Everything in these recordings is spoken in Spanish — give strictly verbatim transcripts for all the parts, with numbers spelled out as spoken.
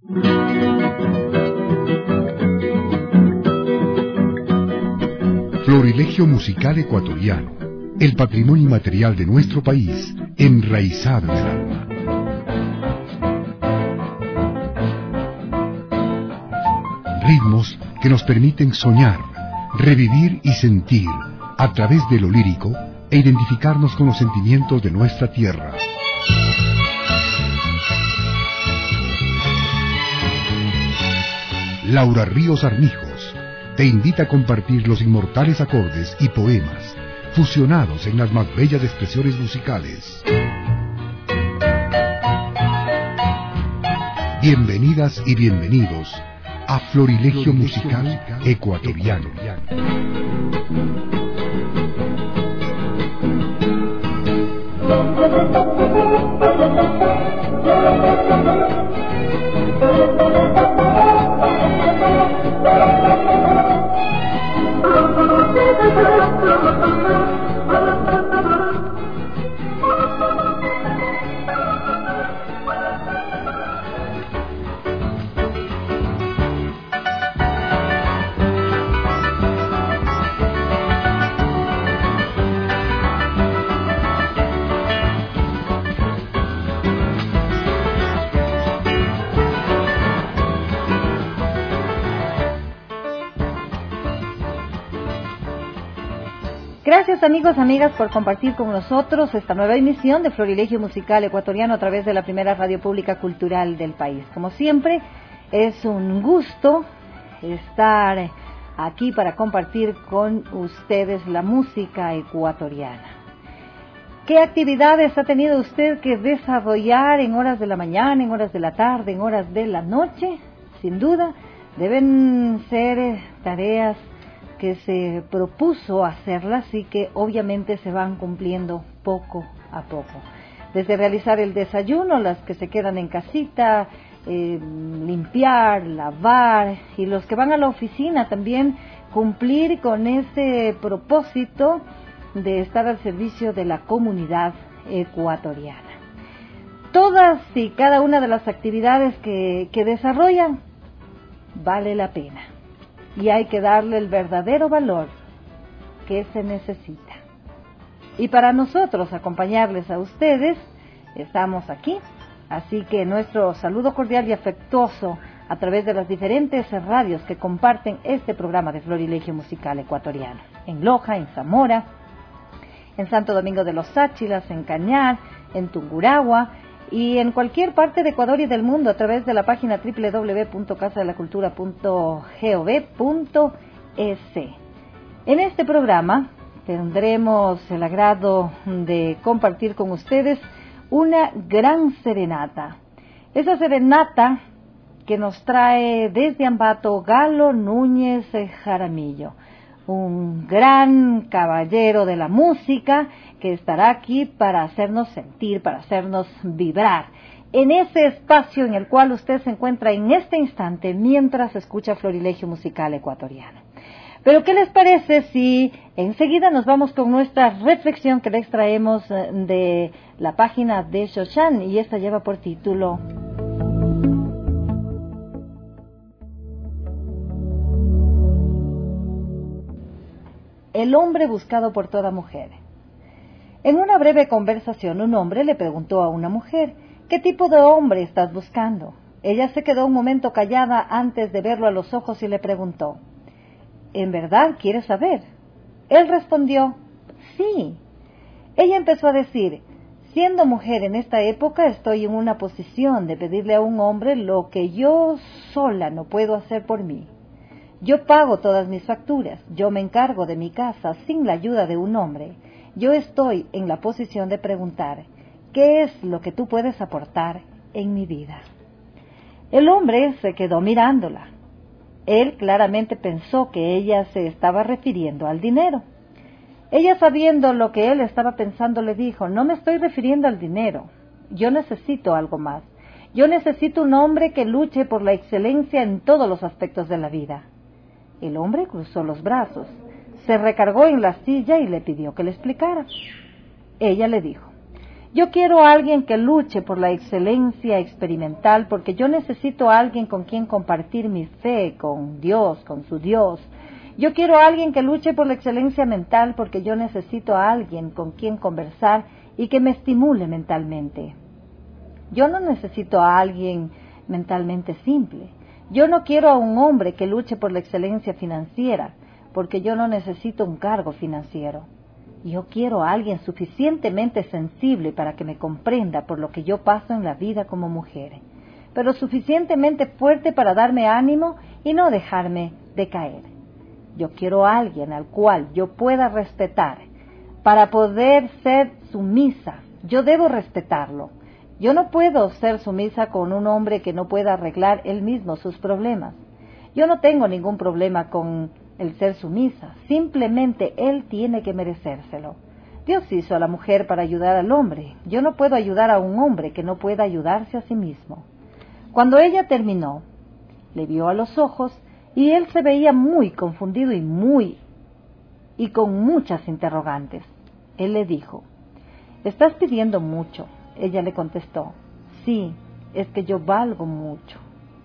Florilegio musical ecuatoriano, el patrimonio inmaterial de nuestro país, enraizado en el alma. Ritmos que nos permiten soñar, revivir y sentir a través de lo lírico e identificarnos con los sentimientos de nuestra tierra. Laura Ríos Armijos te invita a compartir los inmortales acordes y poemas fusionados en las más bellas expresiones musicales. Bienvenidas y bienvenidos a Florilegio Musical Ecuatoriano. Gracias amigos, amigas, por compartir con nosotros esta nueva emisión de Florilegio Musical Ecuatoriano a través de la primera radio pública cultural del país. Como siempre, es un gusto estar aquí para compartir con ustedes la música ecuatoriana. ¿Qué actividades ha tenido usted que desarrollar en horas de la mañana, en horas de la tarde, en horas de la noche? Sin duda, deben ser tareas que se propuso hacerlas y que obviamente se van cumpliendo poco a poco. Desde realizar el desayuno, las que se quedan en casita, eh, limpiar, lavar, y los que van a la oficina también cumplir con ese propósito de estar al servicio de la comunidad ecuatoriana. Todas y cada una de las actividades que, que desarrollan vale la pena. Y hay que darle el verdadero valor que se necesita. Y para nosotros acompañarles a ustedes, estamos aquí. Así que nuestro saludo cordial y afectuoso a través de las diferentes radios que comparten este programa de Florilegio Musical Ecuatoriano. En Loja, en Zamora, en Santo Domingo de los Sáchilas, en Cañar, en Tungurahua, y en cualquier parte de Ecuador y del mundo a través de la página doble u doble u doble u punto casa de la cultura punto gov punto es. En este programa tendremos el agrado de compartir con ustedes una gran serenata. Esa serenata que nos trae desde Ambato Galo Núñez Jaramillo, un gran caballero de la música que estará aquí para hacernos sentir, para hacernos vibrar en ese espacio en el cual usted se encuentra en este instante mientras escucha Florilegio Musical Ecuatoriano. Pero ¿qué les parece si enseguida nos vamos con nuestra reflexión que les traemos de la página de Shoshan, y esta lleva por título El hombre buscado por toda mujer? En una breve conversación, un hombre le preguntó a una mujer, ¿qué tipo de hombre estás buscando? Ella se quedó un momento callada antes de verlo a los ojos y le preguntó, ¿en verdad quieres saber? Él respondió, sí. Ella empezó a decir, siendo mujer en esta época estoy en una posición de pedirle a un hombre lo que yo sola no puedo hacer por mí. Yo pago todas mis facturas, yo me encargo de mi casa sin la ayuda de un hombre. Yo estoy en la posición de preguntar, ¿qué es lo que tú puedes aportar en mi vida? El hombre se quedó mirándola. Él claramente pensó que ella se estaba refiriendo al dinero. Ella, sabiendo lo que él estaba pensando, le dijo, no me estoy refiriendo al dinero, yo necesito algo más. Yo necesito un hombre que luche por la excelencia en todos los aspectos de la vida. El hombre cruzó los brazos, se recargó en la silla y le pidió que le explicara. Ella le dijo, Yo quiero a alguien que luche por la excelencia experimental, porque yo necesito a alguien con quien compartir mi fe, con Dios, con su Dios. Yo quiero a alguien que luche por la excelencia mental, porque yo necesito a alguien con quien conversar y que me estimule mentalmente. Yo no necesito a alguien mentalmente simple. Yo no quiero a un hombre que luche por la excelencia financiera, porque yo no necesito un cargo financiero. Yo quiero a alguien suficientemente sensible para que me comprenda por lo que yo paso en la vida como mujer, pero suficientemente fuerte para darme ánimo y no dejarme decaer. Yo quiero a alguien al cual yo pueda respetar. Para poder ser sumisa, yo debo respetarlo. Yo no puedo ser sumisa con un hombre que no pueda arreglar él mismo sus problemas. Yo no tengo ningún problema con el ser sumisa, simplemente él tiene que merecérselo. Dios hizo a la mujer para ayudar al hombre. Yo no puedo ayudar a un hombre que no pueda ayudarse a sí mismo. Cuando ella terminó, le vio a los ojos y él se veía muy confundido y muy y con muchas interrogantes. Él le dijo: ¿estás pidiendo mucho? Ella le contestó: sí, es que yo valgo mucho.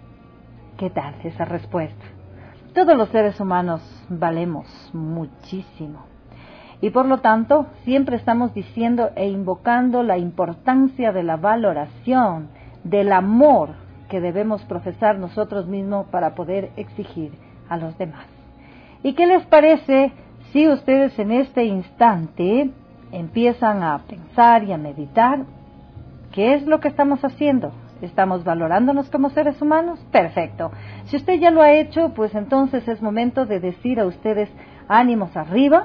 ¿Qué tal esa respuesta? Todos los seres humanos valemos muchísimo. Y por lo tanto, siempre estamos diciendo e invocando la importancia de la valoración, del amor que debemos profesar nosotros mismos para poder exigir a los demás. ¿Y qué les parece si ustedes en este instante empiezan a pensar y a meditar? ¿Qué es lo que estamos haciendo? ¿Estamos valorándonos como seres humanos? Perfecto. Si usted ya lo ha hecho, pues entonces es momento de decir a ustedes: ánimos arriba.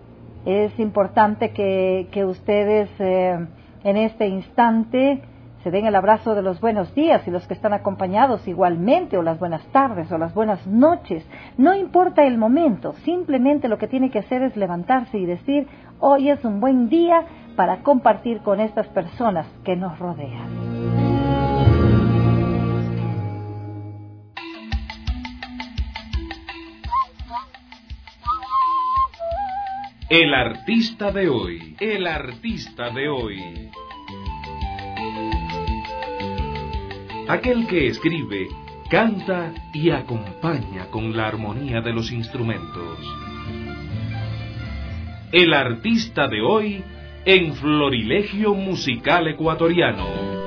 Es importante que, que ustedes eh, en este instante se den el abrazo de los buenos días, y los que están acompañados igualmente, o las buenas tardes o las buenas noches. No importa el momento, simplemente lo que tiene que hacer es levantarse y decir: hoy es un buen día para compartir con estas personas que nos rodean. El artista de hoy, el artista de hoy. Aquel que escribe, canta y acompaña con la armonía de los instrumentos. El artista de hoy en Florilegio Musical Ecuatoriano.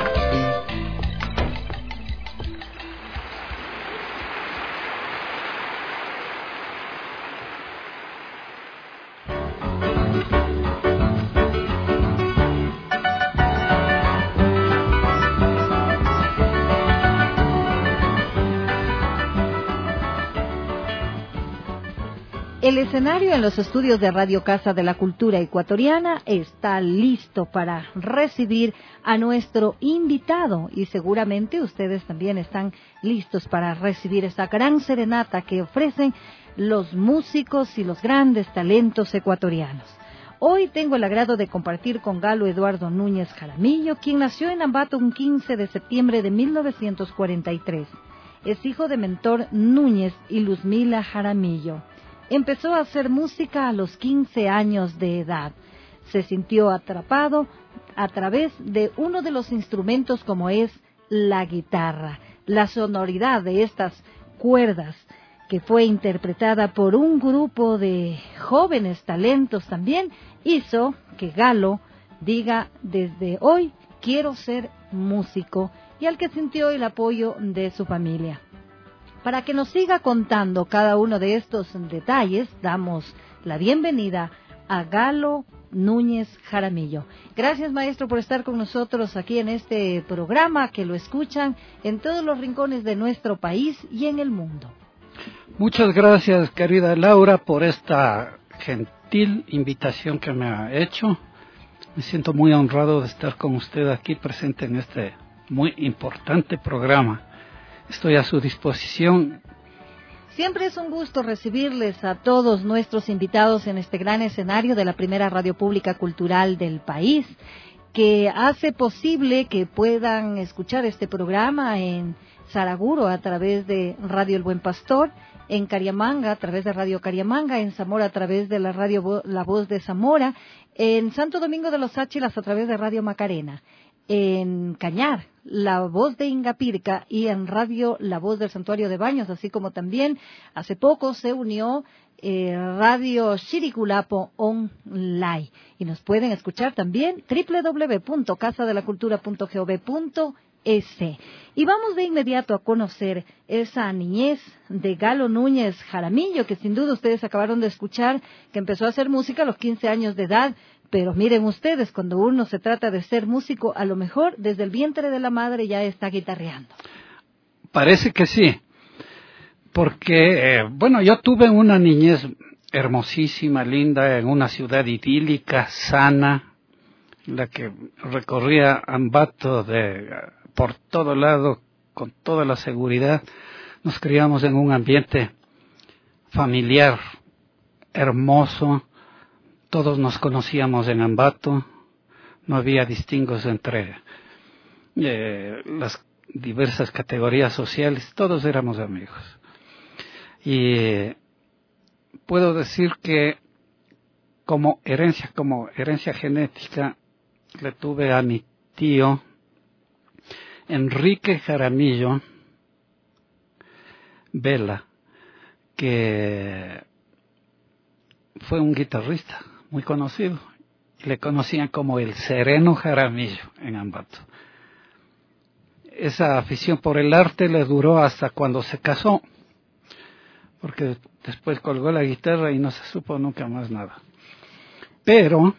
El escenario en los estudios de Radio Casa de la Cultura Ecuatoriana está listo para recibir a nuestro invitado, y seguramente ustedes también están listos para recibir esa gran serenata que ofrecen los músicos y los grandes talentos ecuatorianos. Hoy tengo el agrado de compartir con Galo Eduardo Núñez Jaramillo, quien nació en Ambato un quince de septiembre de mil novecientos cuarenta y tres. Es hijo de Mentor Núñez y Luzmila Jaramillo. Empezó a hacer música a los quince años de edad. Se sintió atrapado a través de uno de los instrumentos como es la guitarra. La sonoridad de estas cuerdas, que fue interpretada por un grupo de jóvenes talentos también, hizo que Galo diga: desde hoy quiero ser músico, y al que sintió el apoyo de su familia. Para que nos siga contando cada uno de estos detalles, damos la bienvenida a Galo Núñez Jaramillo. Gracias, maestro, por estar con nosotros aquí en este programa, que lo escuchan en todos los rincones de nuestro país y en el mundo. Muchas gracias, querida Laura, por esta gentil invitación que me ha hecho. Me siento muy honrado de estar con usted aquí presente en este muy importante programa. Estoy a su disposición. Siempre es un gusto recibirles a todos nuestros invitados en este gran escenario de la primera radio pública cultural del país, que hace posible que puedan escuchar este programa en Saraguro a través de Radio El Buen Pastor, en Cariamanga a través de Radio Cariamanga, en Zamora a través de la radio Vo- La Voz de Zamora, en Santo Domingo de los Áchilas a través de Radio Macarena, en Cañar, La Voz de Ingapirca y en Radio La Voz del Santuario de Baños, así como también hace poco se unió eh, Radio Chiriculapo Online. Y nos pueden escuchar también doble u doble u doble u punto casa de la cultura punto gov punto es. Y vamos de inmediato a conocer esa niñez de Galo Núñez Jaramillo, que sin duda ustedes acabaron de escuchar, que empezó a hacer música a los quince años de edad. Pero miren ustedes, cuando uno se trata de ser músico, a lo mejor desde el vientre de la madre ya está guitarreando. Parece que sí, porque, eh, bueno, yo tuve una niñez hermosísima, linda, en una ciudad idílica, sana, la que recorría Ambato de, por todo lado, con toda la seguridad. Nos criamos en un ambiente familiar, hermoso. Todos nos conocíamos en Ambato, no había distingos entre eh, las diversas categorías sociales, todos éramos amigos. Y eh, puedo decir que como herencia, como herencia genética, le tuve a mi tío Enrique Jaramillo Vela, que fue un guitarrista muy conocido. Le conocían como el Sereno Jaramillo en Ambato. Esa afición por el arte le duró hasta cuando se casó, porque después colgó la guitarra y no se supo nunca más nada. Pero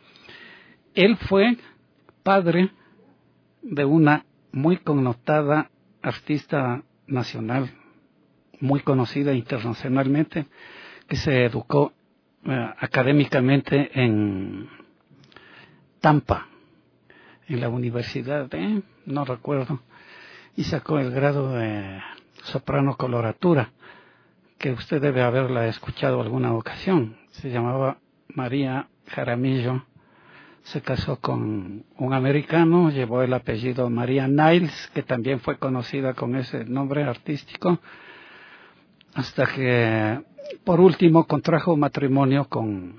él fue padre de una muy connotada artista nacional, muy conocida internacionalmente, que se educó Uh, académicamente en Tampa, en la universidad de, no recuerdo, y sacó el grado de soprano coloratura, que usted debe haberla escuchado alguna ocasión. Se llamaba María Jaramillo, se casó con un americano, llevó el apellido María Niles, que también fue conocida con ese nombre artístico, hasta que por último contrajo matrimonio con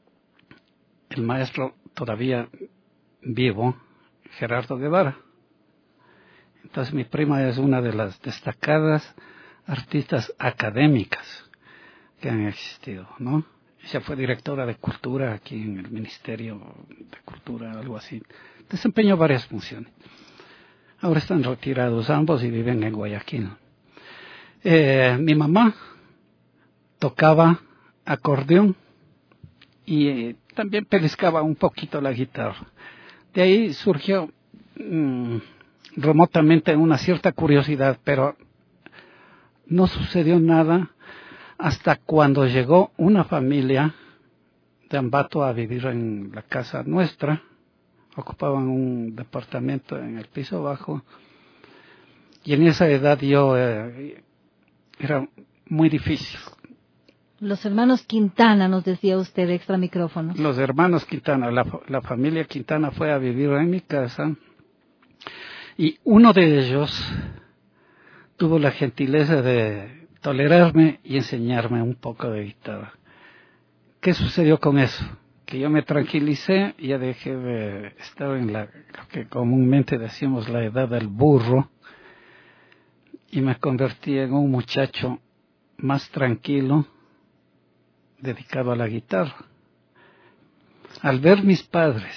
el maestro todavía vivo, Gerardo Guevara. Entonces mi prima es una de las destacadas artistas académicas que han existido, ¿no? Ella fue directora de cultura aquí en el Ministerio de Cultura, algo así. Desempeñó varias funciones. Ahora están retirados ambos y viven en Guayaquil. Eh, mi mamá tocaba acordeón y eh, también pellizcaba un poquito la guitarra. De ahí surgió mmm, remotamente una cierta curiosidad, pero no sucedió nada hasta cuando llegó una familia de Ambato a vivir en la casa nuestra. Ocupaban un departamento en el piso bajo y en esa edad yo eh, era muy difícil. Los hermanos Quintana, nos decía usted, extra micrófono. Los hermanos Quintana, la, la familia Quintana fue a vivir en mi casa y uno de ellos tuvo la gentileza de tolerarme y enseñarme un poco de guitarra. ¿Qué sucedió con eso? Que yo me tranquilicé y ya dejé de estar en la, lo que comúnmente decimos, la edad del burro, y me convertí en un muchacho más tranquilo, dedicado a la guitarra. Al ver mis padres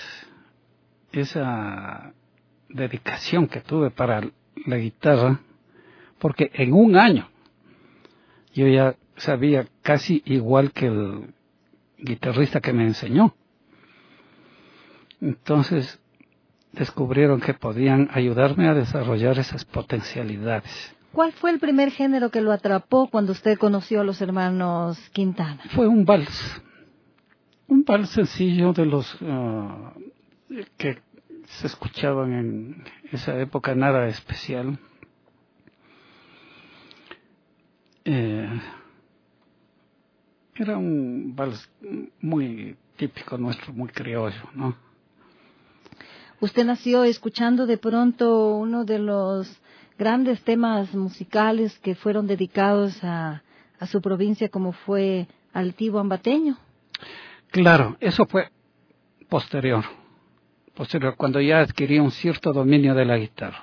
esa dedicación que tuve para la guitarra, porque en un año yo ya sabía casi igual que el guitarrista que me enseñó. Entonces descubrieron que podían ayudarme a desarrollar esas potencialidades. ¿Cuál fue el primer género que lo atrapó cuando usted conoció a los hermanos Quintana? Fue un vals, un vals sencillo de los uh, que se escuchaban en esa época, nada especial. Eh, era un vals muy típico nuestro, muy criollo, ¿no? Usted nació escuchando de pronto uno de los grandes temas musicales que fueron dedicados a, a a su provincia como fue Altivo Ambateño. Claro, eso fue posterior, posterior, cuando ya adquirí un cierto dominio de la guitarra.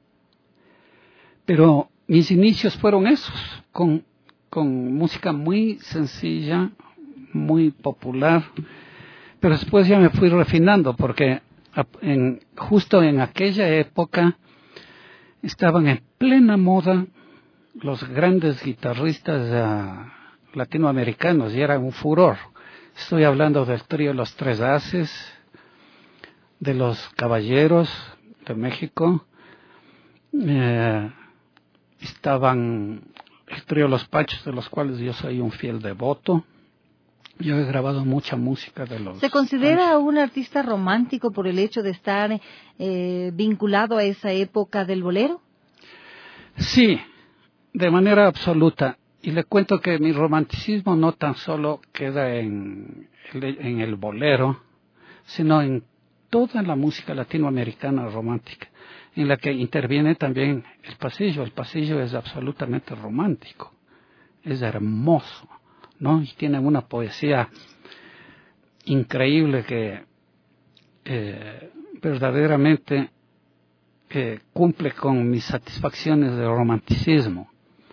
Pero mis inicios fueron esos, con, con música muy sencilla, muy popular, pero después ya me fui refinando, porque en, justo en aquella época estaban en plena moda los grandes guitarristas uh, latinoamericanos, y era un furor. Estoy hablando del trío Los Tres Haces, de los Caballeros de México, eh, estaban el trío Los Pachos, de los cuales yo soy un fiel devoto. Yo he grabado mucha música de los... ¿Se considera Pachos un artista romántico por el hecho de estar eh, vinculado a esa época del bolero? Sí, de manera absoluta. Y le cuento que mi romanticismo no tan solo queda en, en el bolero, sino en toda la música latinoamericana romántica, en la que interviene también el pasillo. El pasillo es absolutamente romántico, es hermoso, ¿no? Y tiene una poesía increíble que eh, verdaderamente eh, cumple con mis satisfacciones de romanticismo.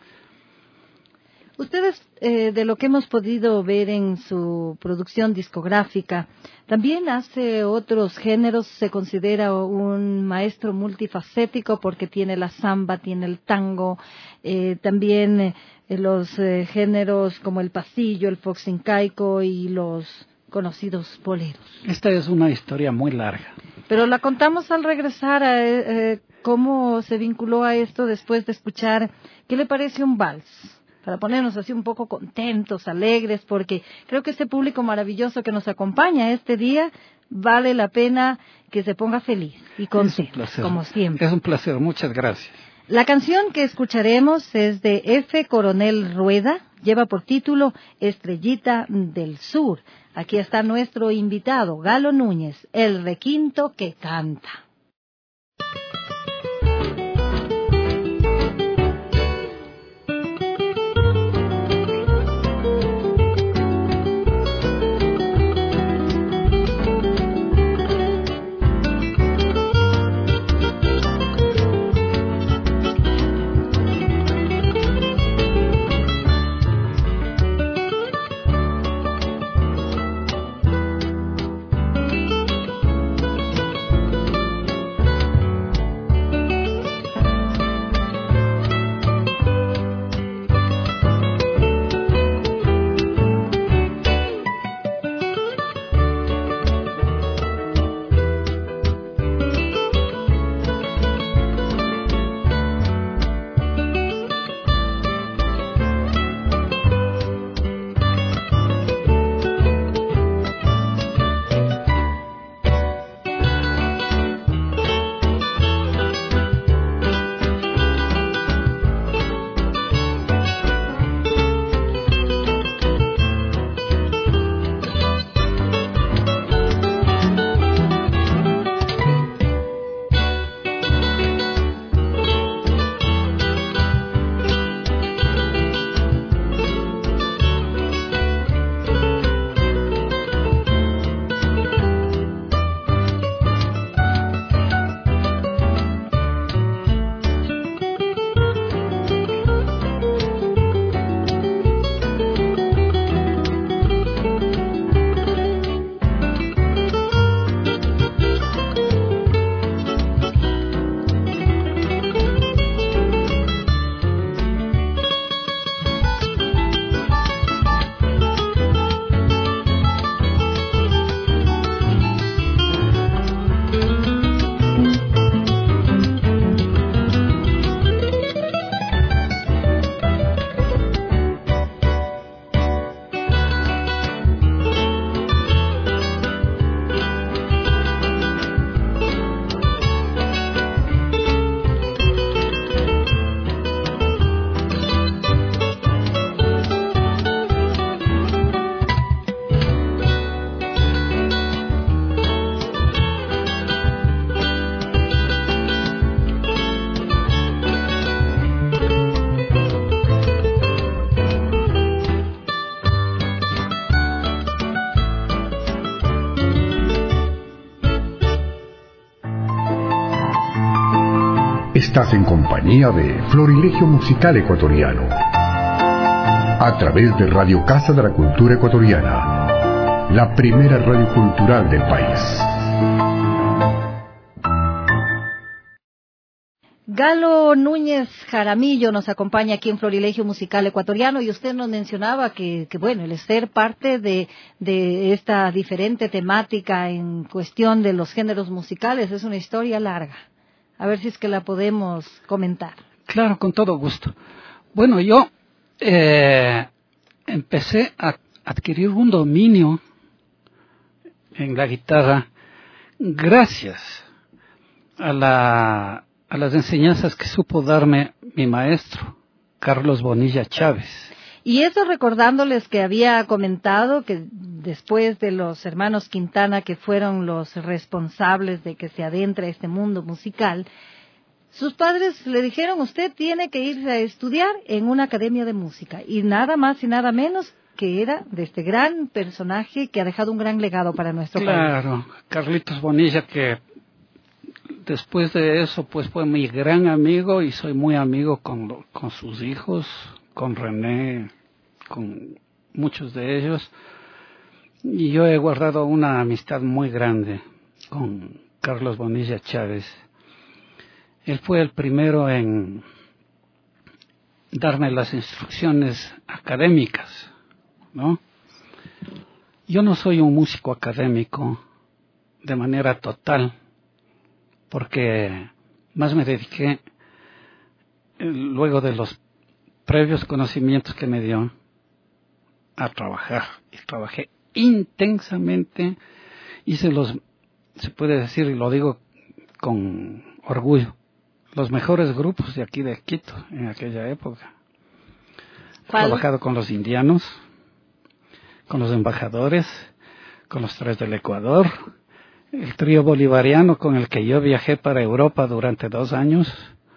Ustedes, eh, de lo que hemos podido ver en su producción discográfica, también hace otros géneros, se considera un maestro multifacético porque tiene la samba, tiene el tango, eh, también eh, los eh, géneros como el pasillo, el foxincaico y los conocidos boleros. Esta es una historia muy larga. Pero la contamos al regresar a eh, cómo se vinculó a esto después de escuchar, ¿qué le parece un vals? Para ponernos así un poco contentos, alegres, porque creo que este público maravilloso que nos acompaña este día vale la pena que se ponga feliz y contento, como siempre. Es un placer, muchas gracias. La canción que escucharemos es de F. Coronel Rueda, lleva por título Estrellita del Sur. Aquí está nuestro invitado, Galo Núñez, el requinto que canta. Estás en compañía de Florilegio Musical Ecuatoriano, a través de Radio Casa de la Cultura Ecuatoriana, la primera radio cultural del país. Galo Núñez Jaramillo nos acompaña aquí en Florilegio Musical Ecuatoriano, y usted nos mencionaba que, que bueno, el ser parte de, de esta diferente temática en cuestión de los géneros musicales es una historia larga. A ver si es que la podemos comentar. Claro, con todo gusto. Bueno, yo eh, empecé a adquirir un dominio en la guitarra gracias a la a las enseñanzas que supo darme mi maestro, Carlos Bonilla Chávez. Y eso recordándoles que había comentado que después de los hermanos Quintana, que fueron los responsables de que se adentre a este mundo musical, sus padres le dijeron: usted tiene que irse a estudiar en una academia de música, y nada más y nada menos que era de este gran personaje que ha dejado un gran legado para nuestro claro, país. Claro, Carlitos Bonilla, que después de eso pues fue mi gran amigo, y soy muy amigo con, con sus hijos, con René, con muchos de ellos, y yo he guardado una amistad muy grande con Carlos Bonilla Chávez. Él fue el primero en darme las instrucciones académicas, ¿no? Yo no soy un músico académico de manera total, porque más me dediqué, luego de los previos conocimientos que me dio, a trabajar. Y trabajé intensamente, hice los, se puede decir, y lo digo con orgullo, los mejores grupos de aquí de Quito en aquella época. He trabajado con los indianos, con los embajadores, con los tres del Ecuador, el trío bolivariano con el que yo viajé para Europa durante dos años,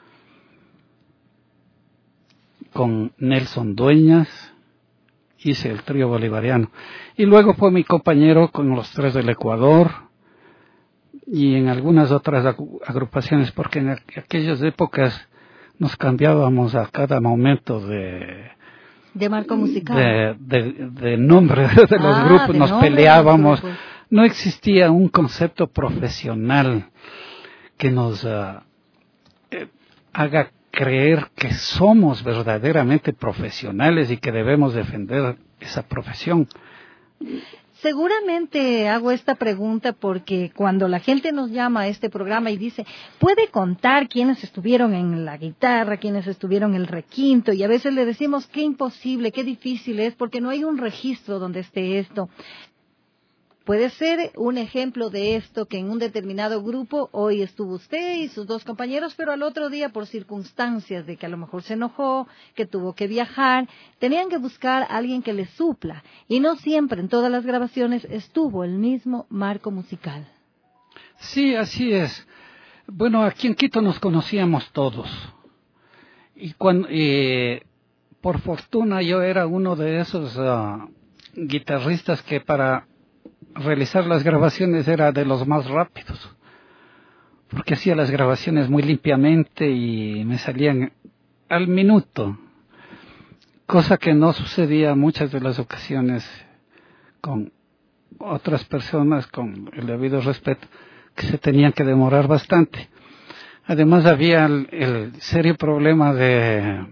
con Nelson Dueñas, hice el trío bolivariano. Y luego fue mi compañero con los tres del Ecuador y en algunas otras agrupaciones, porque en aquellas épocas nos cambiábamos a cada momento de... De marco musical. De, de, de nombre de los ah, grupos, de nos peleábamos. Grupos. No existía un concepto profesional que nos uh, eh, haga creer que somos verdaderamente profesionales y que debemos defender esa profesión. Seguramente hago esta pregunta porque cuando la gente nos llama a este programa y dice, ¿puede contar quiénes estuvieron en la guitarra, quiénes estuvieron en el requinto? Y a veces le decimos, qué imposible, qué difícil es, porque no hay un registro donde esté esto. Puede ser un ejemplo de esto, que en un determinado grupo hoy estuvo usted y sus dos compañeros, pero al otro día por circunstancias de que a lo mejor se enojó, que tuvo que viajar, tenían que buscar a alguien que les supla. Y no siempre en todas las grabaciones estuvo el mismo marco musical. Sí, así es. Bueno, aquí en Quito nos conocíamos todos. Y cuando, eh, por fortuna yo era uno de esos uh, guitarristas que para realizar las grabaciones era de los más rápidos, porque hacía las grabaciones muy limpiamente y me salían al minuto, cosa que no sucedía muchas de las ocasiones con otras personas, con el debido respeto, que se tenían que demorar bastante. Además había el, el serio problema de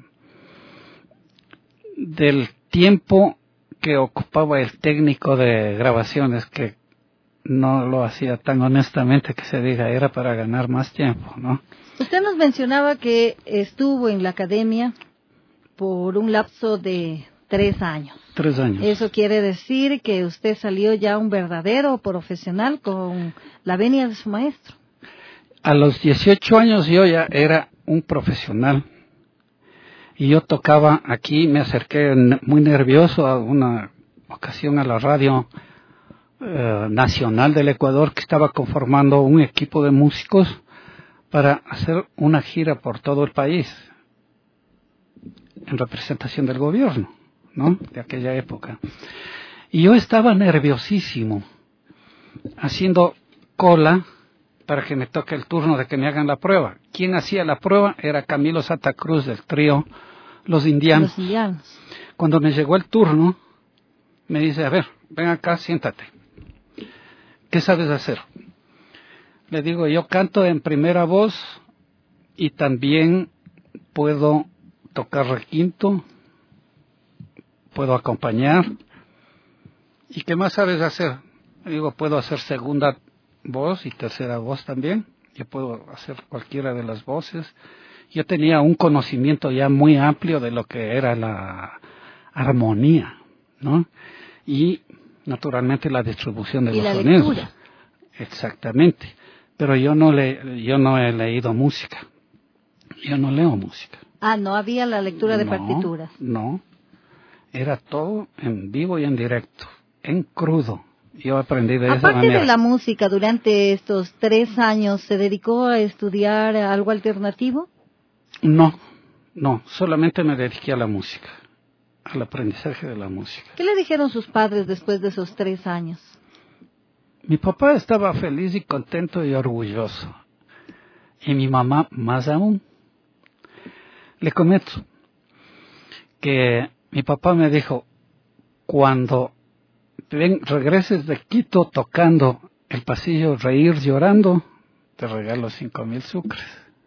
del tiempo que ocupaba el técnico de grabaciones, que no lo hacía tan honestamente, que se diga, era para ganar más tiempo, ¿no? Usted nos mencionaba que estuvo en la academia por un lapso de tres años. Tres años. Eso quiere decir que usted salió ya un verdadero profesional con la venia de su maestro. A los dieciocho años yo ya era un profesional. Y yo tocaba aquí, me acerqué muy nervioso a una ocasión a la radio eh, nacional del Ecuador, que estaba conformando un equipo de músicos para hacer una gira por todo el país en representación del gobierno, ¿no?, de aquella época. Y yo estaba nerviosísimo, haciendo cola para que me toque el turno de que me hagan la prueba. ¿Quién hacía la prueba? Era Camilo Santa Cruz del trío Los Indianos. Los Indianos. Cuando me llegó el turno, me dice, a ver, ven acá, siéntate. ¿Qué sabes hacer? Le digo, yo canto en primera voz y también puedo tocar requinto, puedo acompañar. ¿Y qué más sabes hacer? Le digo, puedo hacer segunda voz y tercera voz también. Yo puedo hacer cualquiera de las voces. Yo tenía un conocimiento ya muy amplio de lo que era la armonía, ¿no? Y naturalmente la distribución de y los la sonidos. Lectura. Exactamente. Pero yo no le, yo no he leído música. Yo no leo música. Ah, no había la lectura de no, partituras. No. Era todo en vivo y en directo, en crudo. Yo aprendí de esa Aparte manera. de la música, durante estos tres años, ¿se dedicó a estudiar algo alternativo? No, no, solamente me dediqué a la música, al aprendizaje de la música. ¿Qué le dijeron sus padres después de esos tres años? Mi papá estaba feliz y contento y orgulloso. Y mi mamá más aún. Le comento que mi papá me dijo, cuando ven, regreses de Quito tocando el pasillo Reír Llorando, te regalo cinco mil sucres.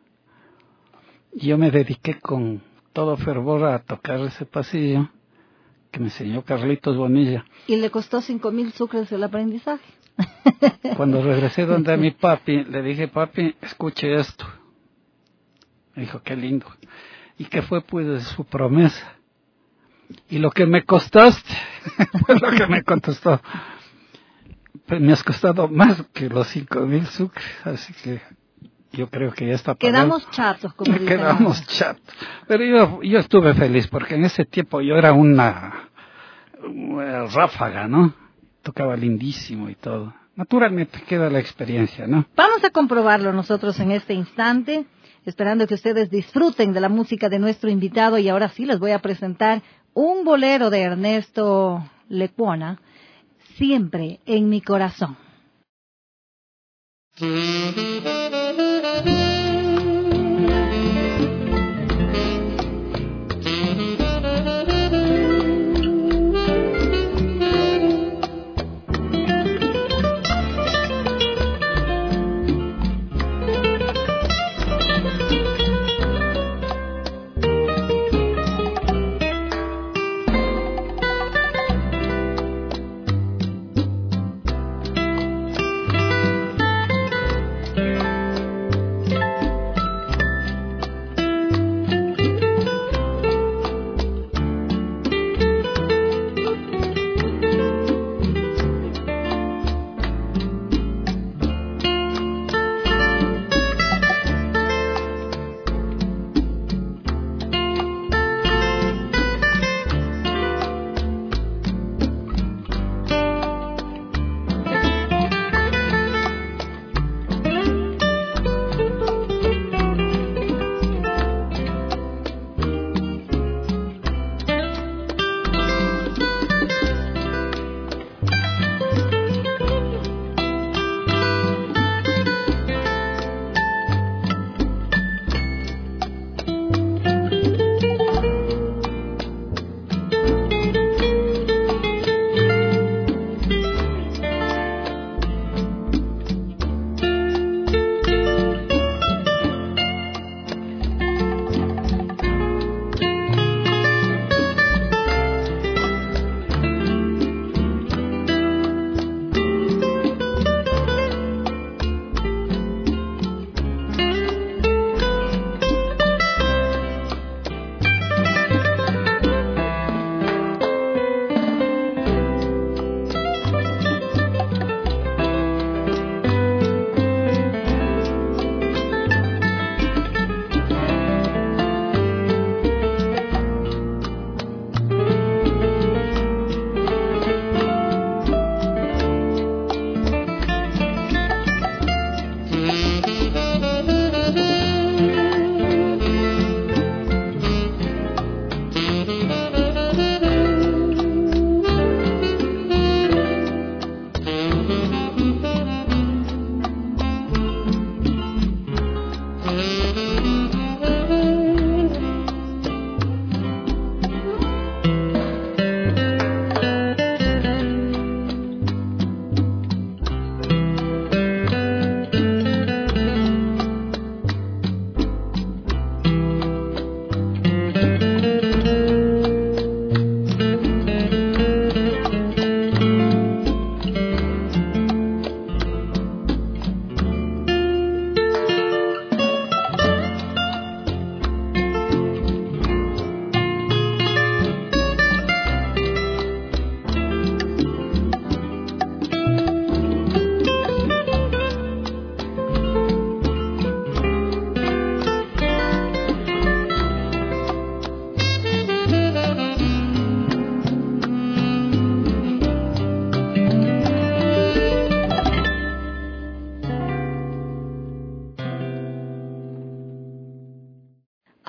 Y yo me dediqué con todo fervor a tocar ese pasillo que me enseñó Carlitos Bonilla. ¿Y le costó cinco mil sucres el aprendizaje? Cuando regresé donde mi papi, le dije, papi, escuche esto. Me dijo, qué lindo. ¿Y qué fue pues de su promesa? Y lo que me costaste, fue lo que me contestó. Pues me has costado más que los cinco mil sucres, así que yo creo que ya está pagado. Quedamos chatos, como dicen. Quedamos chatos. Pero yo, yo estuve feliz, porque en ese tiempo yo era una, una ráfaga, ¿no? Tocaba lindísimo y todo. Naturalmente queda la experiencia, ¿no? Vamos a comprobarlo nosotros en este instante, esperando que ustedes disfruten de la música de nuestro invitado. Y ahora sí les voy a presentar un bolero de Ernesto Lecuona, Siempre en mi corazón.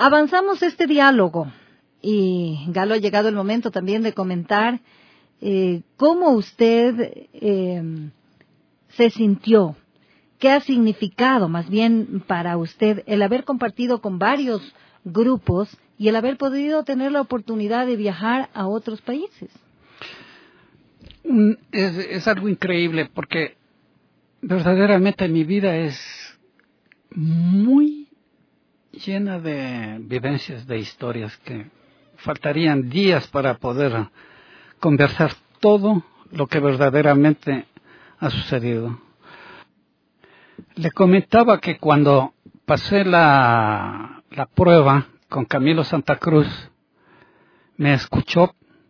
Avanzamos este diálogo y, Galo, ha llegado el momento también de comentar eh, cómo usted eh, se sintió, qué ha significado más bien para usted el haber compartido con varios grupos y el haber podido tener la oportunidad de viajar a otros países. Es, es algo increíble porque verdaderamente mi vida es muy llena de vivencias, de historias que faltarían días para poder conversar todo lo que verdaderamente ha sucedido. Le comentaba que cuando pasé la, la prueba con Camilo Santa Cruz, me escuchó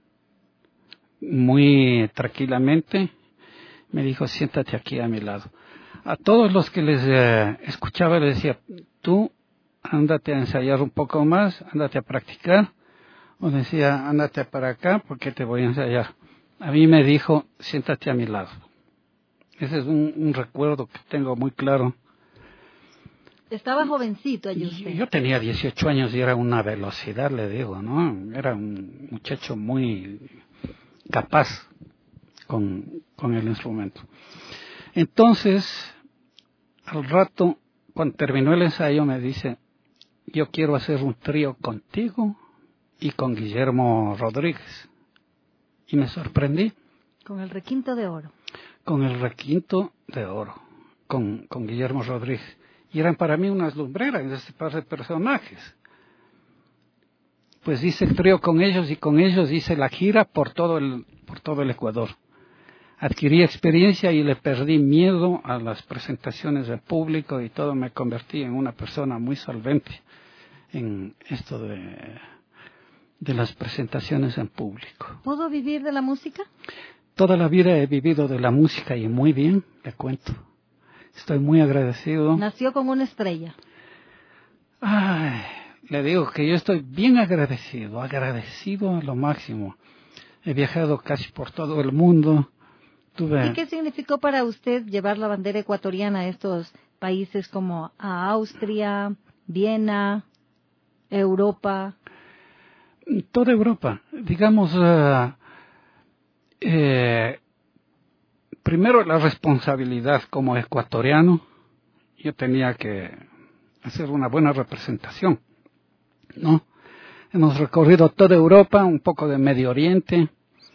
muy tranquilamente, me dijo, siéntate aquí a mi lado. A todos los que les eh, escuchaba les decía, tú ándate a ensayar un poco más, ándate a practicar, o decía, ándate para acá porque te voy a ensayar. A mí me dijo, siéntate a mi lado. Ese es un, un recuerdo que tengo muy claro. Estaba jovencito allí usted. Yo tenía dieciocho años y era una velocidad, le digo, ¿no? Era un muchacho muy capaz con, con el instrumento. Entonces, al rato, cuando terminó el ensayo, me dice, yo quiero hacer un trío contigo y con Guillermo Rodríguez. Y me sorprendí. Con el requinto de oro. Con el requinto de oro, con, con Guillermo Rodríguez. Y eran para mí unas lumbreras, este par de personajes. Pues hice el trío con ellos y con ellos hice la gira por todo el, por todo el Ecuador. Adquirí experiencia y le perdí miedo a las presentaciones del público y todo, me convertí en una persona muy solvente en esto de, de las presentaciones en público. ¿Pudo vivir de la música? Toda la vida he vivido de la música y muy bien, le cuento. Estoy muy agradecido. Nació con una estrella. Ay, le digo que yo estoy bien agradecido, agradecido a lo máximo. He viajado casi por todo el mundo. Tuve... ¿Y qué significó para usted llevar la bandera ecuatoriana a estos países como a Austria, Viena, Europa? Toda Europa. Digamos, uh, eh, primero la responsabilidad como ecuatoriano. Yo tenía que hacer una buena representación, ¿no? Hemos recorrido toda Europa, un poco de Medio Oriente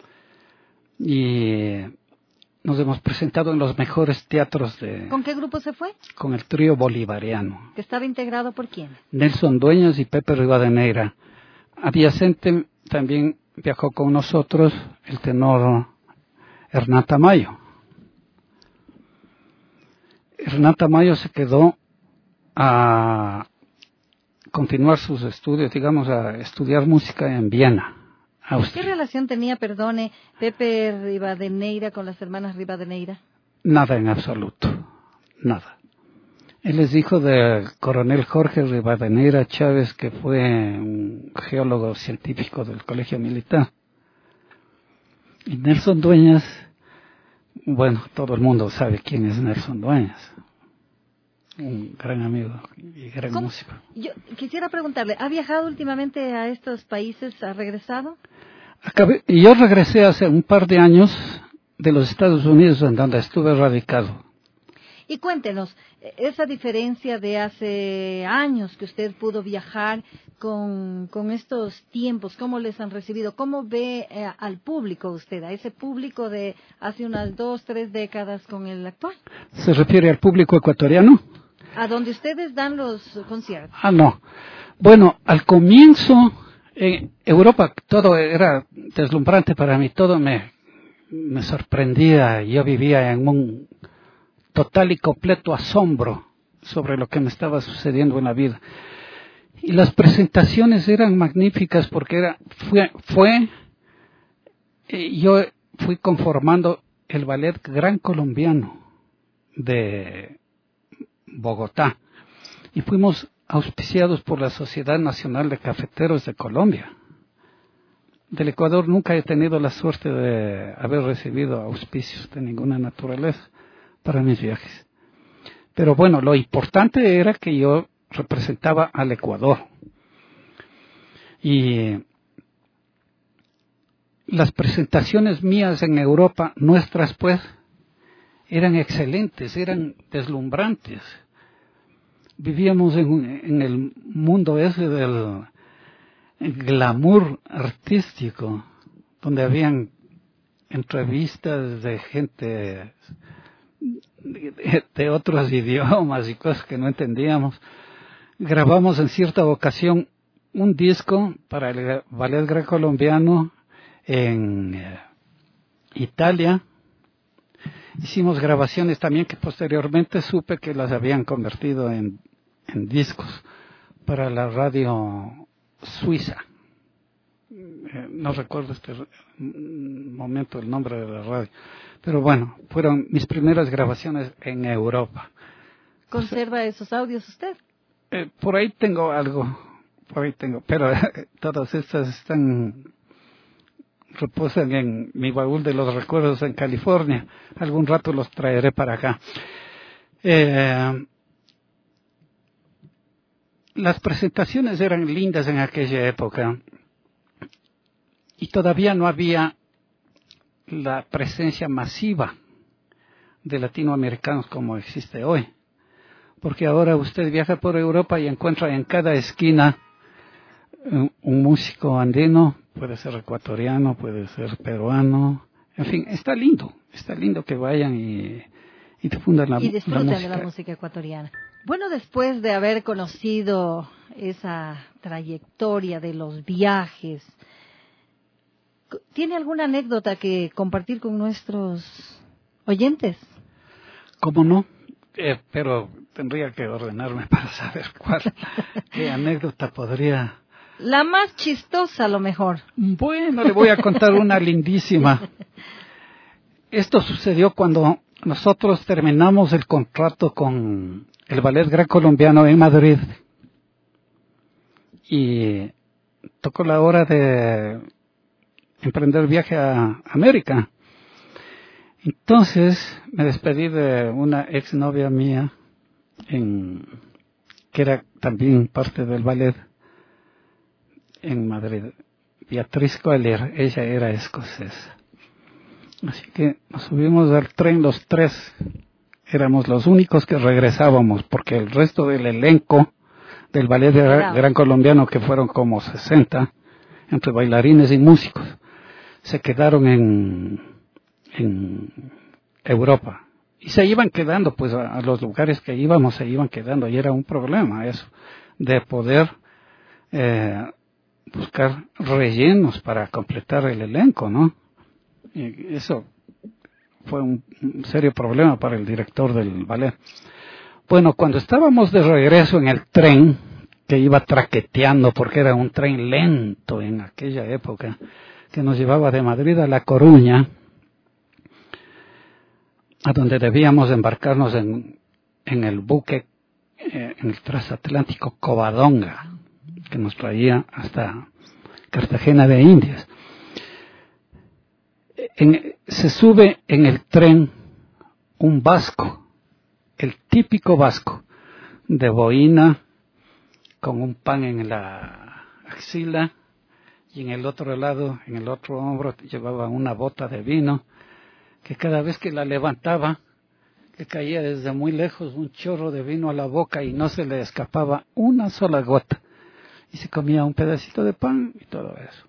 y nos hemos presentado en los mejores teatros de... ¿Con qué grupo se fue? Con el trío bolivariano. ¿Que estaba integrado por quién? Nelson Dueñas y Pepe Rivadeneira. Adyacente también viajó con nosotros el tenor Hernán Tamayo. Hernán Tamayo se quedó a continuar sus estudios, digamos, a estudiar música en Viena, Austria. ¿Qué relación tenía, perdone, Pepe Rivadeneira con las hermanas Rivadeneira? Nada en absoluto, nada. Él es hijo del coronel Jorge Rivadeneira Chávez, que fue un geólogo científico del Colegio Militar. Y Nelson Dueñas, bueno, todo el mundo sabe quién es Nelson Dueñas. Un gran amigo y gran ¿Cómo? músico. Yo quisiera preguntarle, ¿ha viajado últimamente a estos países? ¿Ha regresado? Acabé, yo regresé hace un par de años de los Estados Unidos, en donde estuve radicado. Y cuéntenos, esa diferencia de hace años que usted pudo viajar con, con estos tiempos, ¿cómo les han recibido? ¿Cómo ve eh, al público usted, a ese público de hace unas dos, tres décadas con el actual? ¿Se refiere al público ecuatoriano? ¿A donde ustedes dan los conciertos? Ah, no. Bueno, al comienzo, en Europa todo era deslumbrante para mí, todo me, me sorprendía. Yo vivía en un total y completo asombro sobre lo que me estaba sucediendo en la vida. Y las presentaciones eran magníficas porque era, fue, fue eh, yo fui conformando el ballet Gran Colombiano de Bogotá y fuimos auspiciados por la Sociedad Nacional de Cafeteros de Colombia. Del Ecuador nunca he tenido la suerte de haber recibido auspicios de ninguna naturaleza para mis viajes. Pero bueno, lo importante era que yo representaba al Ecuador. Y las presentaciones mías en Europa, nuestras pues, eran excelentes, eran deslumbrantes. Vivíamos en, en el mundo ese del glamour artístico, donde habían entrevistas de gente de, de otros idiomas y cosas que no entendíamos. Grabamos en cierta ocasión un disco para el ballet grecolombiano en eh, Italia. Hicimos grabaciones también que posteriormente supe que las habían convertido en, en discos para la radio suiza. Eh, no recuerdo este momento el nombre de la radio, pero bueno, fueron mis primeras grabaciones en Europa. ¿Conserva o sea, esos audios usted? Eh, por ahí tengo algo, por ahí tengo, pero eh, todas estas están, reposan en mi baúl de los recuerdos en California. Algún rato los traeré para acá. Eh, las presentaciones eran lindas en aquella época y todavía no había la presencia masiva de latinoamericanos como existe hoy. Porque ahora usted viaja por Europa y encuentra en cada esquina un, un músico andino, puede ser ecuatoriano, puede ser peruano, en fin, está lindo, está lindo que vayan y, y difundan la, y disfruten la música. de la música ecuatoriana. Bueno, después de haber conocido esa trayectoria de los viajes, ¿tiene alguna anécdota que compartir con nuestros oyentes? ¿Cómo no? Eh, pero tendría que ordenarme para saber cuál, qué anécdota podría... La más chistosa, a lo mejor. Bueno, le voy a contar una lindísima. Esto sucedió cuando nosotros terminamos el contrato con el Ballet Grecolombiano en Madrid. Y tocó la hora de emprender viaje a América. Entonces me despedí de una exnovia mía, en, que era también parte del ballet en Madrid, Beatriz Coelier. Ella era escocesa. Así que nos subimos al tren los tres, éramos los únicos que regresábamos, porque el resto del elenco del ballet de Gran, Gran Colombiano, que fueron como sesenta, entre bailarines y músicos, se quedaron en, en Europa. Y se iban quedando, pues a, a los lugares que íbamos se iban quedando, y era un problema eso, de poder eh, buscar rellenos para completar el elenco, ¿no? Y eso fue un, un serio problema para el director del ballet. Bueno, cuando estábamos de regreso en el tren, que iba traqueteando, porque era un tren lento en aquella época, que nos llevaba de Madrid a La Coruña, a donde debíamos embarcarnos en, en el buque, eh, en el transatlántico Covadonga, que nos traía hasta Cartagena de Indias. En, se sube en el tren un vasco, el típico vasco, de boina, con un pan en la axila, y en el otro lado, en el otro hombro, llevaba una bota de vino, que cada vez que la levantaba, le caía desde muy lejos un chorro de vino a la boca y no se le escapaba una sola gota. Y se comía un pedacito de pan y todo eso.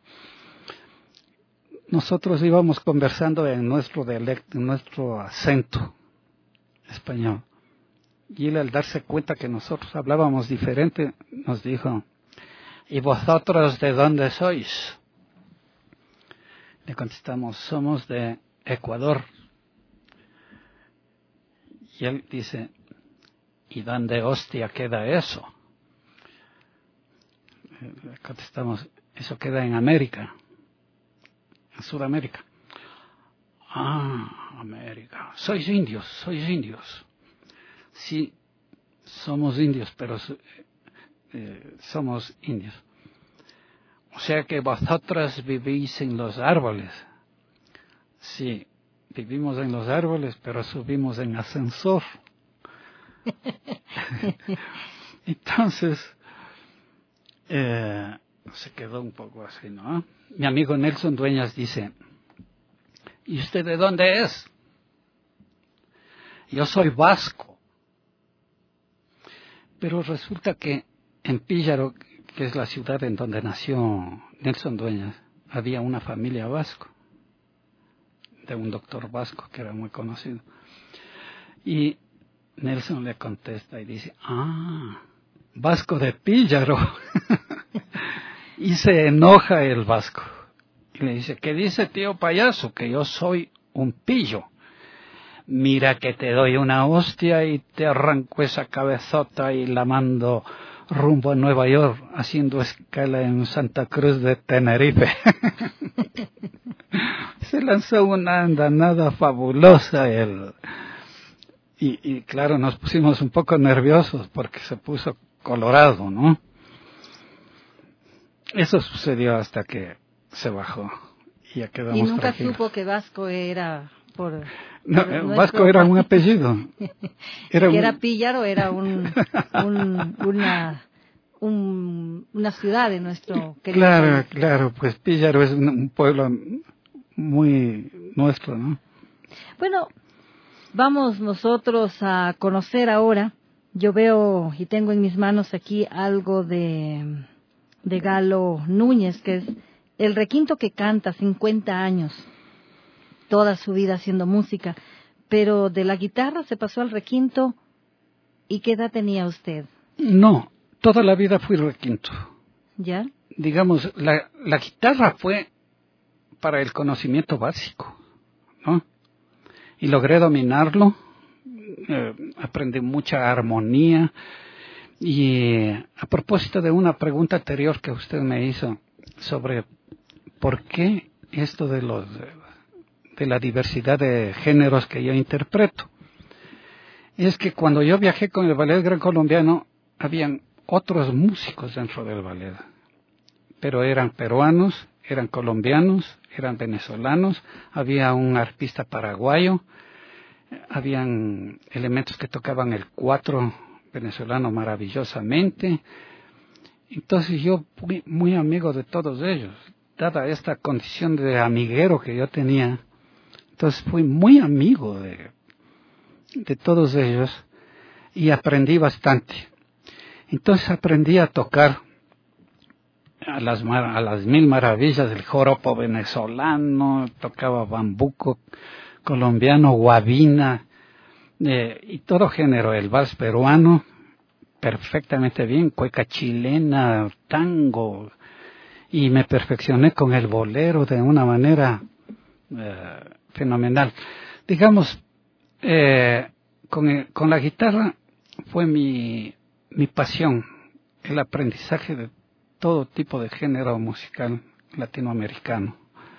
Nosotros íbamos conversando en nuestro dialecto, en nuestro acento español. Y él, al darse cuenta que nosotros hablábamos diferente, nos dijo: ¿y vosotros de dónde sois? Le contestamos: somos de Ecuador. Y él dice: ¿y dónde hostia queda eso? Le contestamos: eso queda en América, en Sudamérica. Ah, América. Sois indios, sois indios. Sí, somos indios, pero eh, somos indios. O sea que vosotras vivís en los árboles. Sí, vivimos en los árboles, pero subimos en ascensor. Entonces, eh, se quedó un poco así, ¿no? Mi amigo Nelson Dueñas dice, ¿y usted de dónde es? Yo soy vasco. Pero resulta que en Píllaro, que es la ciudad en donde nació Nelson Dueñas, había una familia vasco, de un doctor vasco que era muy conocido. Y Nelson le contesta y dice, ah, vasco de Píllaro. Y se enoja el vasco. Y le dice, ¿qué dice tío payaso? Que yo soy un pillo. Mira que te doy una hostia y te arranco esa cabezota y la mando rumbo a Nueva York, haciendo escala en Santa Cruz de Tenerife. Se lanzó una andanada fabulosa él. Y, y claro, nos pusimos un poco nerviosos porque se puso colorado, ¿no? Eso sucedió hasta que se bajó y ya quedamos Y nunca tranquilos. supo que Vasco era por... No, por eh, nuestro... Vasco era un apellido. Era que un... era Píllaro, era un, un, una, un, una ciudad de nuestro querido Claro, país. claro, pues Píllaro es un, un pueblo muy nuestro, ¿no? Bueno, vamos nosotros a conocer ahora. Yo veo y tengo en mis manos aquí algo de, de Galo Núñez, que es el requinto que canta, cincuenta años, toda su vida haciendo música, pero de la guitarra se pasó al requinto. ¿Y qué edad tenía usted? No, toda la vida fui requinto. ¿Ya? Digamos, la, la guitarra fue para el conocimiento básico, ¿no? Y logré dominarlo, eh, aprendí mucha armonía. Y a propósito de una pregunta anterior que usted me hizo sobre por qué esto de los de la diversidad de géneros que yo interpreto, es que cuando yo viajé con el ballet gran colombiano habían otros músicos dentro del ballet, pero eran peruanos, eran colombianos, eran venezolanos, había un arpista paraguayo, habían elementos que tocaban el cuatro venezolano maravillosamente. Entonces yo fui muy amigo de todos ellos, dada esta condición de amiguero que yo tenía. Entonces fui muy amigo de, de todos ellos y aprendí bastante. Entonces aprendí a tocar a las, a las mil maravillas del joropo venezolano, tocaba bambuco colombiano, guabina, eh, y todo género, el vals peruano, perfectamente bien, cueca chilena, tango, y me perfeccioné con el bolero de una manera eh, fenomenal. Digamos, eh, con, el, con la guitarra fue mi, mi pasión, el aprendizaje de todo tipo de género musical latinoamericano.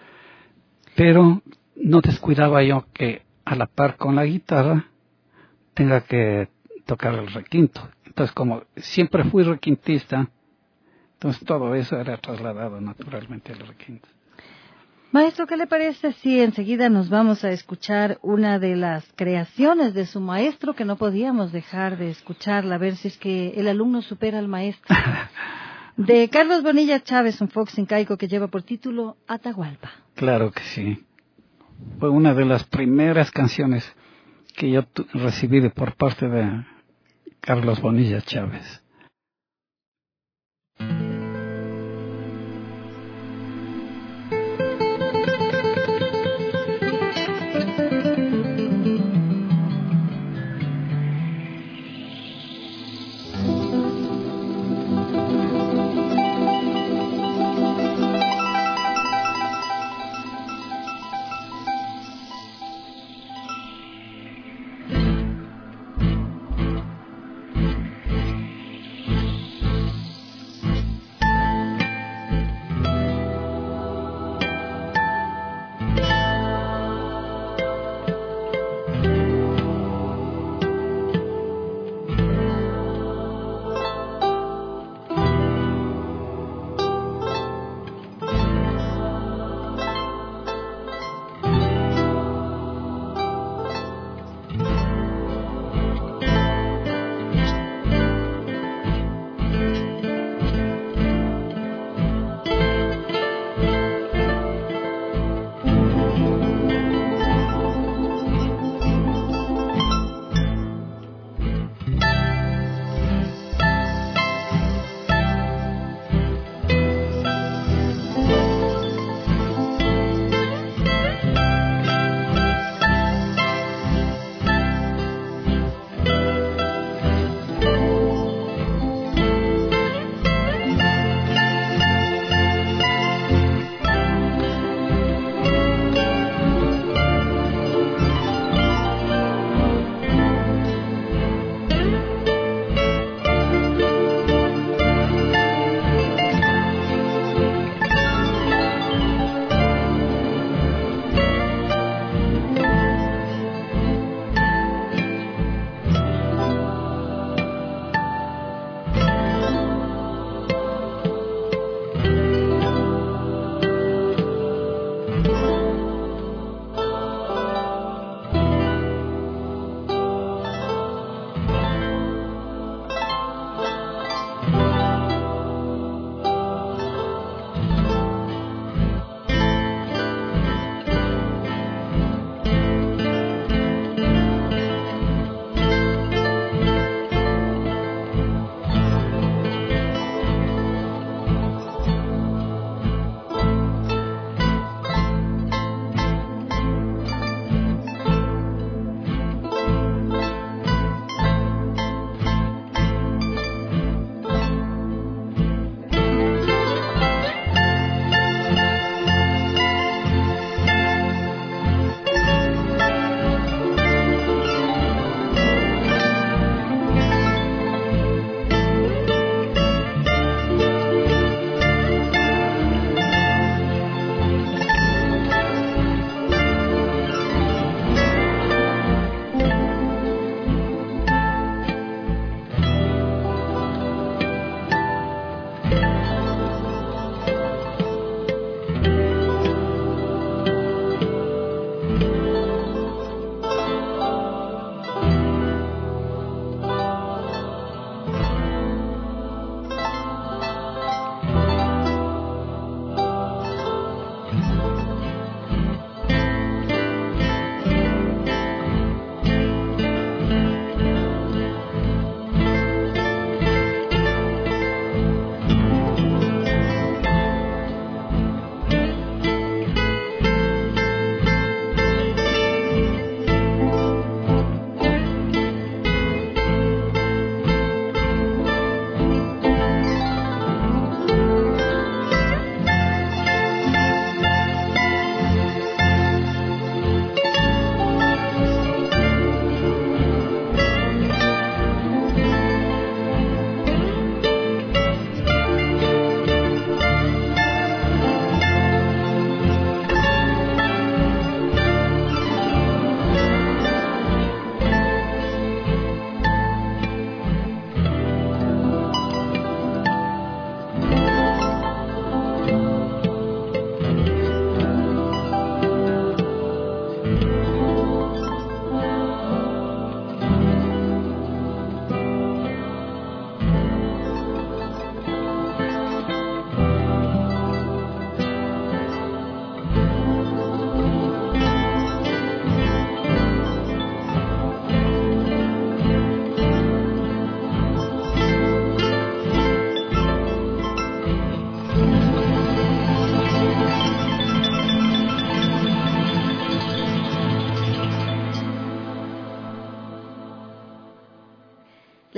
Pero no descuidaba yo que a la par con la guitarra tenga que tocar el requinto. Entonces, como siempre fui requintista, entonces todo eso era trasladado naturalmente al requinto. Maestro, ¿qué le parece si enseguida nos vamos a escuchar una de las creaciones de su maestro que no podíamos dejar de escucharla, a ver si es que el alumno supera al maestro? De Carlos Bonilla Chávez, un fox incaico que lleva por título Atahualpa. Claro que sí. Fue una de las primeras canciones que yo tu- recibí de por parte de Carlos Bonilla Chávez.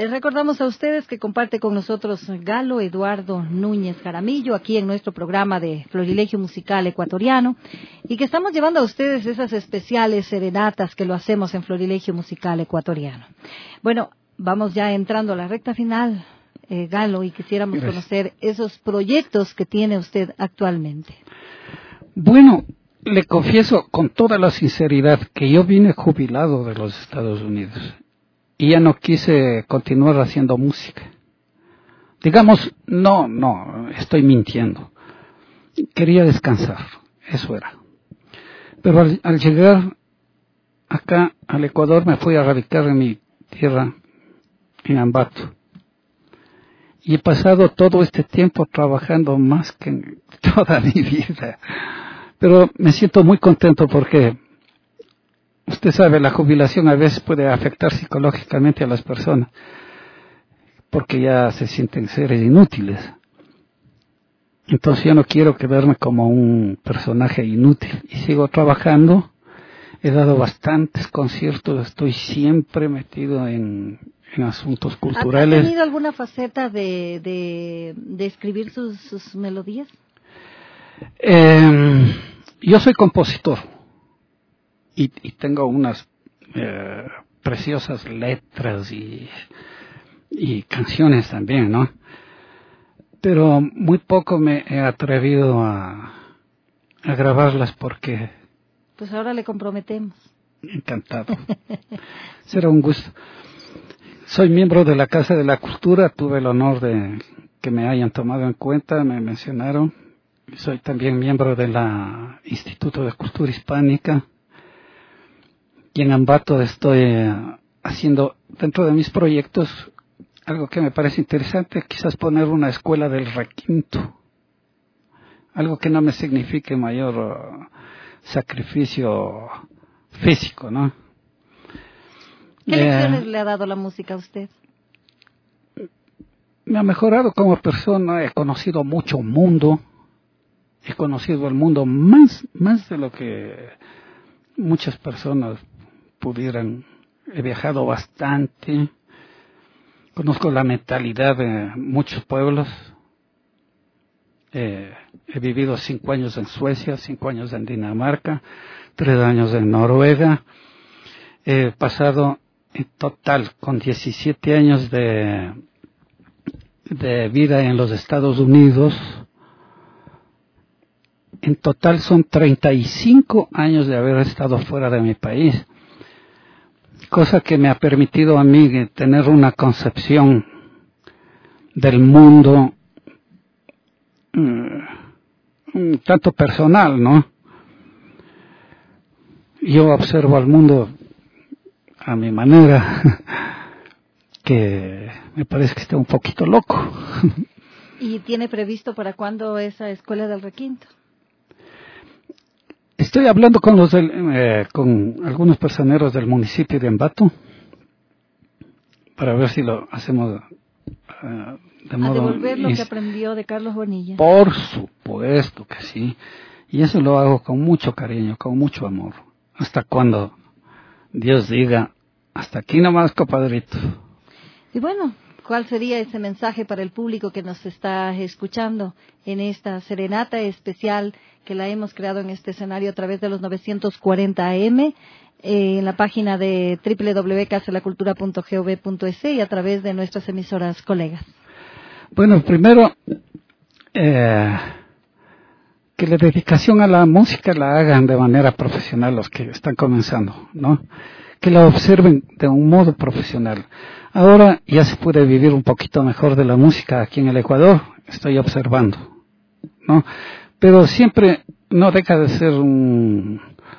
Les recordamos a ustedes que comparte con nosotros Galo Eduardo Núñez Jaramillo aquí en nuestro programa de Florilegio Musical Ecuatoriano y que estamos llevando a ustedes esas especiales serenatas que lo hacemos en Florilegio Musical Ecuatoriano. Bueno, vamos ya entrando a la recta final, eh, Galo, y quisiéramos Gracias. conocer esos proyectos que tiene usted actualmente. Bueno, le confieso con toda la sinceridad que yo vine jubilado de los Estados Unidos y ya no quise continuar haciendo música. Digamos, no, no, estoy mintiendo. Quería descansar, eso era. Pero al, al llegar acá al Ecuador me fui a radicar en mi tierra, en Ambato. Y he pasado todo este tiempo trabajando más que en toda mi vida. Pero me siento muy contento porque, usted sabe, la jubilación a veces puede afectar psicológicamente a las personas, porque ya se sienten seres inútiles. Entonces yo no quiero quedarme como un personaje inútil y sigo trabajando. He dado bastantes conciertos, estoy siempre metido en, en asuntos culturales. ¿Ha tenido alguna faceta de, de, de escribir sus, sus melodías? Eh, yo soy compositor y, y tengo unas eh, preciosas letras y, y canciones también, ¿no? Pero muy poco me he atrevido a, a grabarlas porque... Pues ahora le comprometemos. Encantado. Será un gusto. Soy miembro de la Casa de la Cultura, tuve el honor de que me hayan tomado en cuenta, me mencionaron. Soy también miembro del Instituto de Cultura Hispánica y en Ambato estoy haciendo dentro de mis proyectos algo que me parece interesante, quizás poner una escuela del requinto, algo que no me signifique mayor uh, sacrificio físico, ¿no? ¿Qué eh, lecciones le ha dado la música a usted? Me ha mejorado como persona, he conocido mucho mundo. He conocido el mundo más, más de lo que muchas personas pudieran. He viajado bastante. Conozco la mentalidad de muchos pueblos. Eh, he vivido cinco años en Suecia, cinco años en Dinamarca, tres años en Noruega. He pasado en total con diecisiete años de, de vida en los Estados Unidos. En total son treinta y cinco años de haber estado fuera de mi país, cosa que me ha permitido a mí tener una concepción del mundo um, un tanto personal, ¿no? Yo observo al mundo a mi manera, que me parece que está un poquito loco. ¿Y tiene previsto para cuándo esa escuela del requinto? Estoy hablando con los del, eh, con algunos personeros del municipio de Ambato para ver si lo hacemos uh, de modo... ¿A devolver lo que aprendió de Carlos Bonilla? Por supuesto que sí. Y eso lo hago con mucho cariño, con mucho amor. Hasta cuando Dios diga, hasta aquí nomás, compadrito. Y bueno, ¿cuál sería ese mensaje para el público que nos está escuchando en esta serenata especial que la hemos creado en este escenario a través de los novecientos cuarenta A M, eh, en la página de doble u doble u doble u punto casa de la cultura punto gov punto es y a través de nuestras emisoras colegas? Bueno, primero, eh, que la dedicación a la música la hagan de manera profesional los que están comenzando, ¿no? Que la observen de un modo profesional. Ahora ya se puede vivir un poquito mejor de la música aquí en el Ecuador, estoy observando, ¿no? Pero siempre no deja de ser un,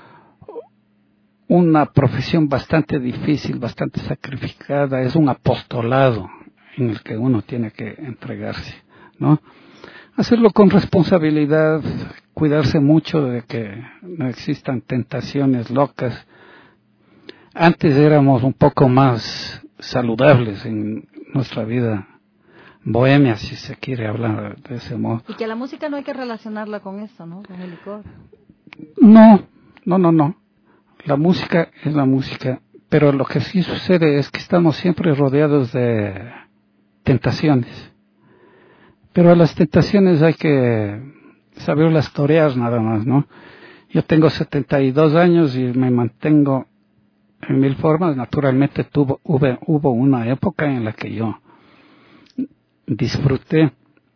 una profesión bastante difícil, bastante sacrificada, es un apostolado en el que uno tiene que entregarse, ¿no? Hacerlo con responsabilidad, cuidarse mucho de que no existan tentaciones locas. Antes éramos un poco más saludables en nuestra vida bohemia, si se quiere hablar de ese modo. Y que la música no hay que relacionarla con eso, ¿no? Con el licor. No, no, no, no. La música es la música, pero lo que sí sucede es que estamos siempre rodeados de tentaciones. Pero a las tentaciones hay que saberlas torear nada más, ¿no? Yo tengo setenta y dos años y me mantengo en mil formas. Naturalmente tuvo, hubo, hubo una época en la que yo disfruté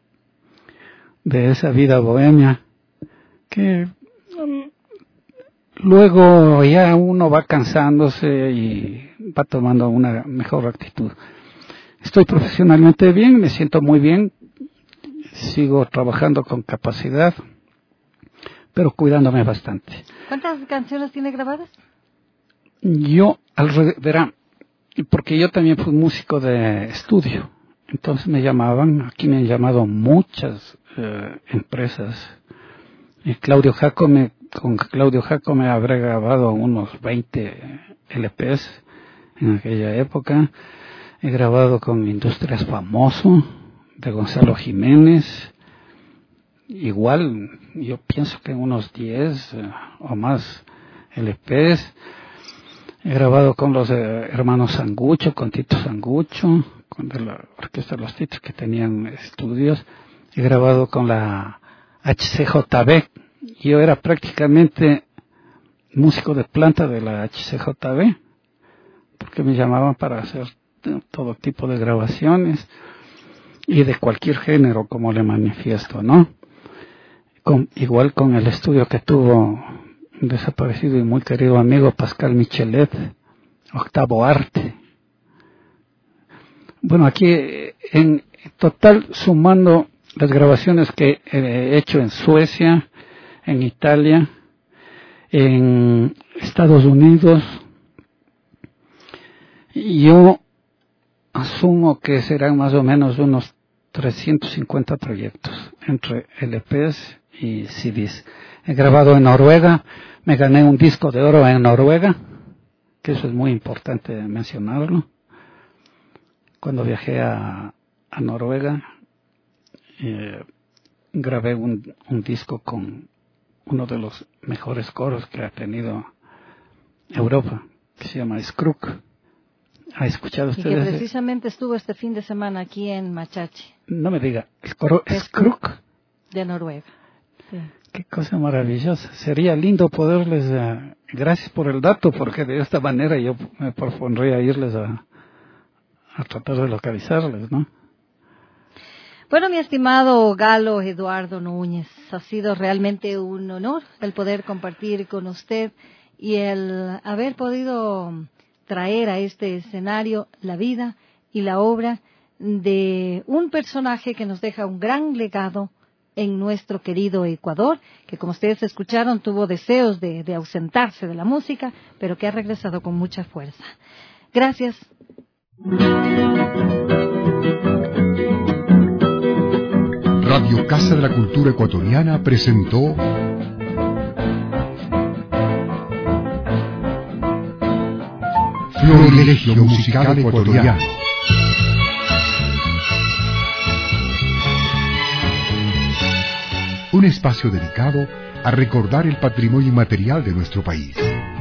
de esa vida bohemia que luego ya uno va cansándose y va tomando una mejor actitud. Estoy profesionalmente bien, me siento muy bien, sigo trabajando con capacidad, pero cuidándome bastante. ¿Cuántas canciones tiene grabadas? Yo, alrededor, verá, porque yo también fui músico de estudio, entonces me llamaban, aquí me han llamado muchas eh, empresas. Y Claudio Jacome, con Claudio Jacome habré grabado unos veinte L Pes en aquella época. He grabado con Industrias Famoso, de Gonzalo Jiménez. Igual, yo pienso que unos diez eh, o más L Pes. He grabado con los eh, hermanos Sangucho, con Tito Sangucho, con de la Orquesta de los Titos, que tenían estudios. He grabado con la H C J B. Yo era prácticamente músico de planta de la H C J B, porque me llamaban para hacer todo tipo de grabaciones y de cualquier género, como le manifiesto, ¿no? Con, igual con el estudio que tuvo un desaparecido y muy querido amigo Pascal Michelet, Octavo Arte. Bueno, aquí en total, sumando las grabaciones que he hecho en Suecia, en Italia, en Estados Unidos, yo asumo que serán más o menos unos trescientos cincuenta proyectos entre L Pes y C Ds. He grabado en Noruega, me gané un disco de oro en Noruega, que eso es muy importante mencionarlo. Cuando viajé a, a Noruega, eh, grabé un, un disco con uno de los mejores coros que ha tenido Europa, que se llama Skruk. ¿Ha escuchado usted? Y que precisamente estuvo este fin de semana aquí en Machachi. No me diga, el coro Skruk de Noruega. Sí. Qué cosa maravillosa. Sería lindo poderles, uh, gracias por el dato, porque de esta manera yo me propondría irles a, a tratar de localizarles, ¿no? Bueno, mi estimado Galo Eduardo Núñez, ha sido realmente un honor el poder compartir con usted y el haber podido traer a este escenario la vida y la obra de un personaje que nos deja un gran legado en nuestro querido Ecuador, que como ustedes escucharon tuvo deseos de, de ausentarse de la música, pero que ha regresado con mucha fuerza. Gracias. Radio Casa de la Cultura Ecuatoriana presentó Florilegio Musical Ecuatoriano. Un espacio dedicado a recordar el patrimonio inmaterial de nuestro país.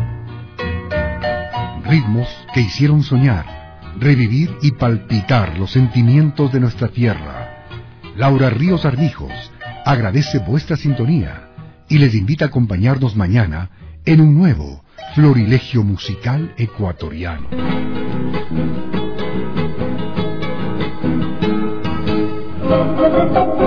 Ritmos que hicieron soñar, revivir y palpitar los sentimientos de nuestra tierra. Laura Ríos Armijos agradece vuestra sintonía y les invita a acompañarnos mañana en un nuevo Florilegio Musical Ecuatoriano.